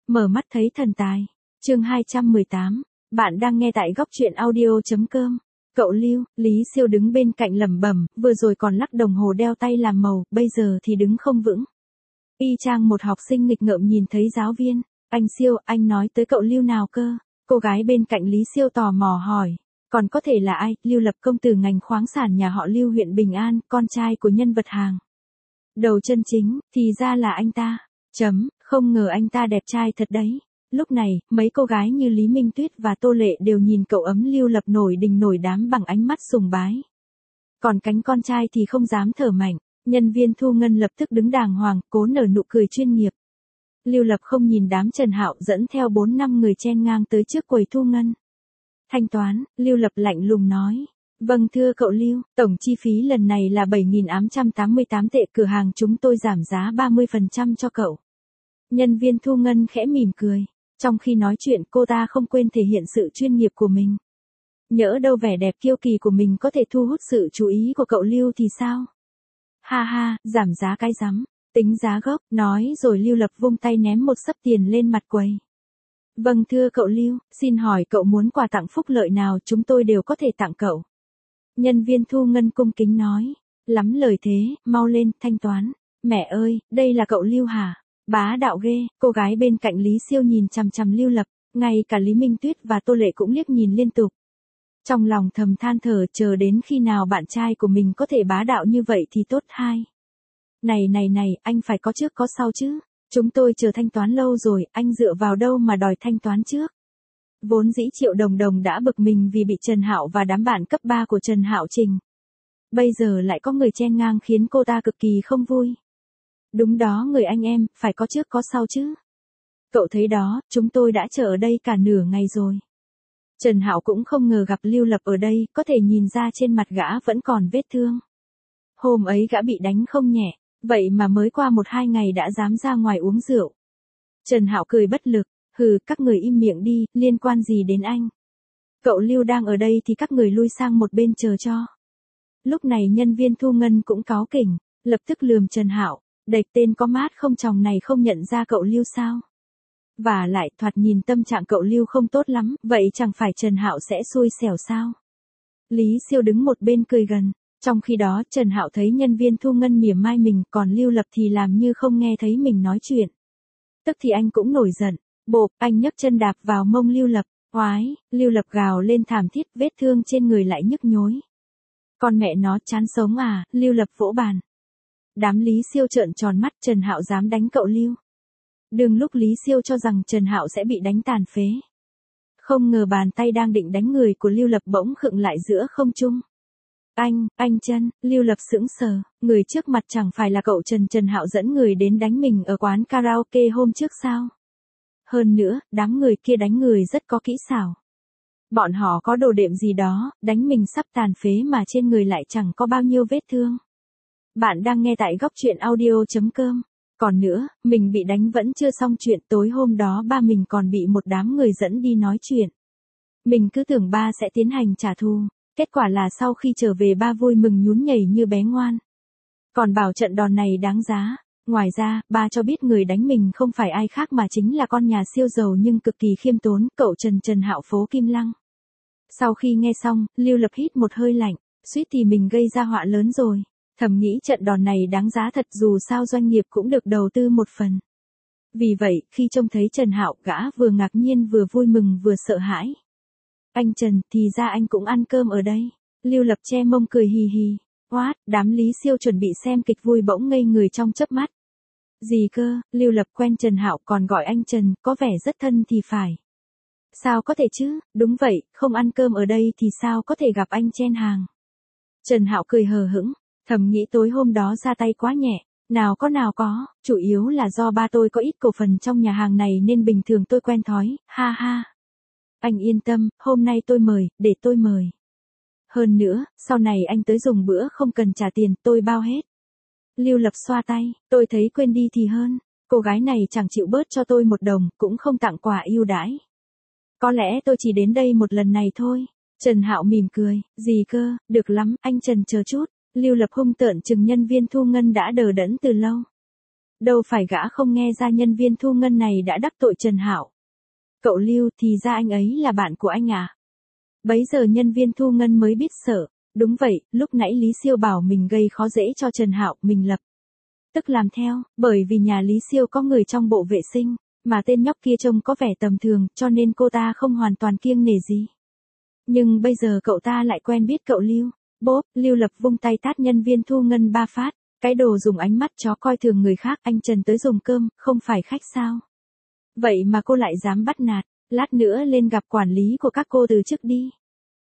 Mở mắt thấy thần tài. Chương 218. Bạn đang nghe tại góc truyện audio.com. Cậu Lưu, Lý Siêu đứng bên cạnh lẩm bẩm, vừa rồi còn lắc đồng hồ đeo tay làm màu, bây giờ thì đứng không vững. Y chang một học sinh nghịch ngợm nhìn thấy giáo viên. Anh Siêu, anh nói tới cậu Lưu nào cơ? Cô gái bên cạnh Lý Siêu tò mò hỏi. Còn có thể là ai? Lưu Lập, công tử ngành khoáng sản nhà họ Lưu huyện Bình An, con trai của nhân vật hàng đầu chân chính, thì ra là anh ta. Không ngờ anh ta đẹp trai thật đấy. Lúc này, mấy cô gái như Lý Minh Tuyết và Tô Lệ đều nhìn cậu ấm Lưu Lập nổi đình nổi đám bằng ánh mắt sùng bái. Còn cánh con trai thì không dám thở mạnh. Nhân viên thu ngân lập tức đứng đàng hoàng, cố nở nụ cười chuyên nghiệp. Lưu Lập không nhìn đám Trần Hạo dẫn theo 4-5 người chen ngang tới trước quầy thu ngân. Thanh toán, Lưu Lập lạnh lùng nói. Vâng thưa cậu Lưu, tổng chi phí lần này là 7.888 tệ, cửa hàng chúng tôi giảm giá 30% cho cậu. Nhân viên thu ngân khẽ mỉm cười. Trong khi nói chuyện cô ta không quên thể hiện sự chuyên nghiệp của mình. Nhỡ đâu vẻ đẹp kiêu kỳ của mình có thể thu hút sự chú ý của cậu Lưu thì sao? Ha ha, giảm giá cái rắm, tính giá gốc, nói rồi Lưu Lập vung tay ném một xấp tiền lên mặt quầy. Vâng thưa cậu Lưu, xin hỏi cậu muốn quà tặng phúc lợi nào chúng tôi đều có thể tặng cậu. Nhân viên thu ngân cung kính nói. Lắm lời thế, mau lên, thanh toán. Mẹ ơi, đây là cậu Lưu hả? Bá đạo ghê, cô gái bên cạnh Lý Siêu nhìn chằm chằm Lưu Lập, ngay cả Lý Minh Tuyết và Tô Lệ cũng liếc nhìn liên tục. Trong lòng thầm than thở, chờ đến khi nào bạn trai của mình có thể bá đạo như vậy thì tốt hai. Này, anh phải có trước có sau chứ. Chúng tôi chờ thanh toán lâu rồi, anh dựa vào đâu mà đòi thanh toán trước. Vốn dĩ Triệu Đồng Đồng đã bực mình vì bị Trần Hạo và đám bạn cấp 3 của Trần Hạo trình. Bây giờ lại có người chen ngang khiến cô ta cực kỳ không vui. Đúng đó người anh em, phải có trước có sau chứ. Cậu thấy đó, chúng tôi đã chờ ở đây cả nửa ngày rồi. Trần Hạo cũng không ngờ gặp Lưu Lập ở đây, có thể nhìn ra trên mặt gã vẫn còn vết thương. Hôm ấy gã bị đánh không nhẹ, vậy mà mới qua 1-2 ngày đã dám ra ngoài uống rượu. Trần Hạo cười bất lực. Hừ, các người im miệng đi, liên quan gì đến anh? Cậu Lưu đang ở đây thì các người lui sang một bên chờ cho. Lúc này nhân viên thu ngân cũng cáu kỉnh, lập tức lườm Trần Hạo, đệt tên có mát không tròng này không nhận ra cậu Lưu sao? Và lại thoạt nhìn tâm trạng cậu Lưu không tốt lắm, vậy chẳng phải Trần Hạo sẽ xui xẻo sao? Lý Siêu đứng một bên cười gần, trong khi đó Trần Hạo thấy nhân viên thu ngân mỉa mai mình, còn Lưu Lập thì làm như không nghe thấy mình nói chuyện. Tức thì anh cũng nổi giận. Bộp, anh nhấc chân đạp vào mông Lưu Lập, oái, Lưu Lập gào lên thảm thiết, vết thương trên người lại nhức nhối. Con mẹ nó chán sống à, Lưu Lập vỗ bàn. Đám Lý Siêu trợn tròn mắt, Trần Hạo dám đánh cậu Lưu. Đừng lúc Lý Siêu cho rằng Trần Hạo sẽ bị đánh tàn phế. Không ngờ bàn tay đang định đánh người của Lưu Lập bỗng khựng lại giữa không trung. Anh Trần, Lưu Lập sững sờ, người trước mặt chẳng phải là cậu Trần Hạo dẫn người đến đánh mình ở quán karaoke hôm trước sao? Hơn nữa, đám người kia đánh người rất có kỹ xảo. Bọn họ có đồ đệm gì đó, đánh mình sắp tàn phế mà trên người lại chẳng có bao nhiêu vết thương. Bạn đang nghe tại góc truyện audio.com. Còn nữa, mình bị đánh vẫn chưa xong chuyện, tối hôm đó ba mình còn bị một đám người dẫn đi nói chuyện. Mình cứ tưởng ba sẽ tiến hành trả thù, kết quả là sau khi trở về ba vui mừng nhún nhảy như bé ngoan. Còn bảo trận đòn này đáng giá. Ngoài ra, ba cho biết người đánh mình không phải ai khác mà chính là con nhà siêu giàu nhưng cực kỳ khiêm tốn, cậu Trần Hạo phố Kim Lăng. Sau khi nghe xong, Lưu Lập hít một hơi lạnh, suýt thì mình gây ra họa lớn rồi. Thầm nghĩ trận đòn này đáng giá thật, dù sao doanh nghiệp cũng được đầu tư một phần. Vì vậy, khi trông thấy Trần Hạo, gã vừa ngạc nhiên vừa vui mừng vừa sợ hãi. Anh Trần, thì ra anh cũng ăn cơm ở đây. Lưu Lập che mông cười hì hì. What, đám Lý Siêu chuẩn bị xem kịch vui bỗng ngây người trong chớp mắt. Gì cơ, Lưu Lập quen Trần Hạo còn gọi anh Trần, có vẻ rất thân thì phải. Sao có thể chứ, đúng vậy, không ăn cơm ở đây thì sao có thể gặp anh chen hàng. Trần Hạo cười hờ hững, thầm nghĩ tối hôm đó ra tay quá nhẹ, nào có, chủ yếu là do ba tôi có ít cổ phần trong nhà hàng này nên bình thường tôi quen thói, ha ha. Anh yên tâm, hôm nay tôi mời, để tôi mời. Hơn nữa, sau này anh tới dùng bữa không cần trả tiền, tôi bao hết. Lưu Lập xoa tay, tôi thấy quên đi thì hơn, cô gái này chẳng chịu bớt cho tôi 1 đồng, cũng không tặng quà ưu đãi. Có lẽ tôi chỉ đến đây một lần này thôi. Trần Hạo mỉm cười, gì cơ, được lắm, anh Trần chờ chút. Lưu Lập hung tợn chừng nhân viên thu ngân đã đờ đẫn từ lâu. Đâu phải gã không nghe ra nhân viên thu ngân này đã đắc tội Trần Hạo. Cậu Lưu, thì ra anh ấy là bạn của anh à? Bấy giờ nhân viên thu ngân mới biết sợ. Đúng vậy, lúc nãy Lý Siêu bảo mình gây khó dễ cho Trần Hạo, mình lập tức làm theo, bởi vì nhà Lý Siêu có người trong bộ vệ sinh, mà tên nhóc kia trông có vẻ tầm thường, cho nên cô ta không hoàn toàn kiêng nể gì. Nhưng bây giờ cậu ta lại quen biết cậu Lưu. Bốp, Lưu Lập vung tay tát nhân viên thu ngân 3 phát. Cái đồ dùng ánh mắt chó coi thường người khác, anh Trần tới dùng cơm, không phải khách sao? Vậy mà cô lại dám bắt nạt, lát nữa lên gặp quản lý của các cô từ chức đi.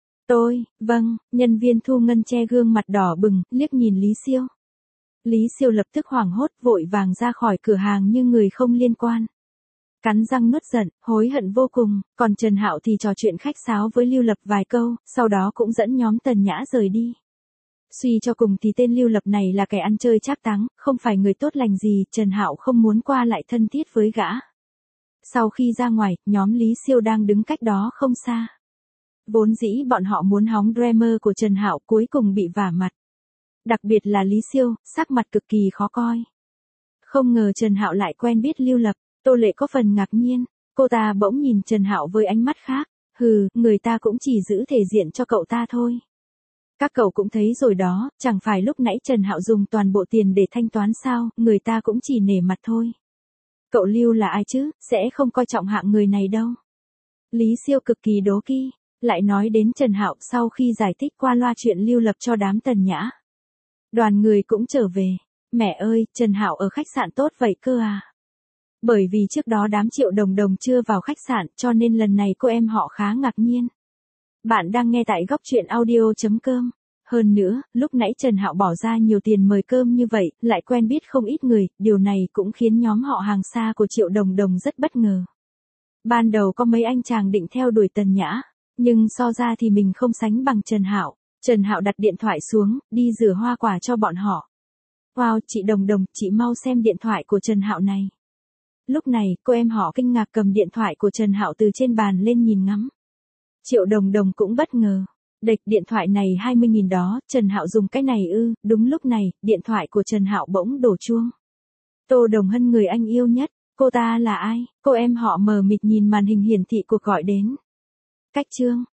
Vâng, nhân viên thu ngân che gương mặt đỏ bừng, liếc nhìn Lý Siêu. Lý Siêu lập tức hoảng hốt, vội vàng ra khỏi cửa hàng như người không liên quan. Cắn răng nuốt giận, hối hận vô cùng, còn Trần Hạo thì trò chuyện khách sáo với Lưu Lập vài câu, sau đó cũng dẫn nhóm Tần Nhã rời đi. Suy cho cùng thì tên Lưu Lập này là kẻ ăn chơi trác táng, không phải người tốt lành gì, Trần Hạo không muốn qua lại thân thiết với gã. Sau khi ra ngoài, nhóm Lý Siêu đang đứng cách đó không xa. Vốn dĩ bọn họ muốn hóng Dreamer của Trần Hạo, cuối cùng bị vả mặt. Đặc biệt là Lý Siêu, sắc mặt cực kỳ khó coi. Không ngờ Trần Hạo lại quen biết Lưu Lập, Tô Lệ có phần ngạc nhiên, cô ta bỗng nhìn Trần Hạo với ánh mắt khác, người ta cũng chỉ giữ thể diện cho cậu ta thôi. Các cậu cũng thấy rồi đó, chẳng phải lúc nãy Trần Hạo dùng toàn bộ tiền để thanh toán sao, người ta cũng chỉ nể mặt thôi. Cậu Lưu là ai chứ, sẽ không coi trọng hạng người này đâu. Lý Siêu cực kỳ đố kỵ, lại nói đến Trần Hạo sau khi giải thích qua loa chuyện Lưu Lập cho đám Tần Nhã. Đoàn người cũng trở về. Mẹ ơi, Trần Hạo ở khách sạn tốt vậy cơ à? Bởi vì trước đó đám Triệu Đồng Đồng chưa vào khách sạn, cho nên lần này cô em họ khá ngạc nhiên. Bạn đang nghe tại góc truyện audio.com. Hơn nữa, lúc nãy Trần Hạo bỏ ra nhiều tiền mời cơm như vậy, lại quen biết không ít người, điều này cũng khiến nhóm họ hàng xa của Triệu Đồng Đồng rất bất ngờ. Ban đầu có mấy anh chàng định theo đuổi Tần Nhã, nhưng so ra thì mình không sánh bằng Trần Hạo. Trần Hạo đặt điện thoại xuống, đi rửa hoa quả cho bọn họ. Wow, chị Đồng Đồng, chị mau xem điện thoại của Trần Hạo này. Lúc này, cô em họ kinh ngạc cầm điện thoại của Trần Hạo từ trên bàn lên nhìn ngắm. Triệu Đồng Đồng cũng bất ngờ. Địch, điện thoại này 20.000 đó, Trần Hạo dùng cái này ư? Đúng lúc này, điện thoại của Trần Hạo bỗng đổ chuông. Tô Đồng Hân, người anh yêu nhất, cô ta là ai? Cô em họ mờ mịt nhìn màn hình hiển thị cuộc gọi đến. Cách chương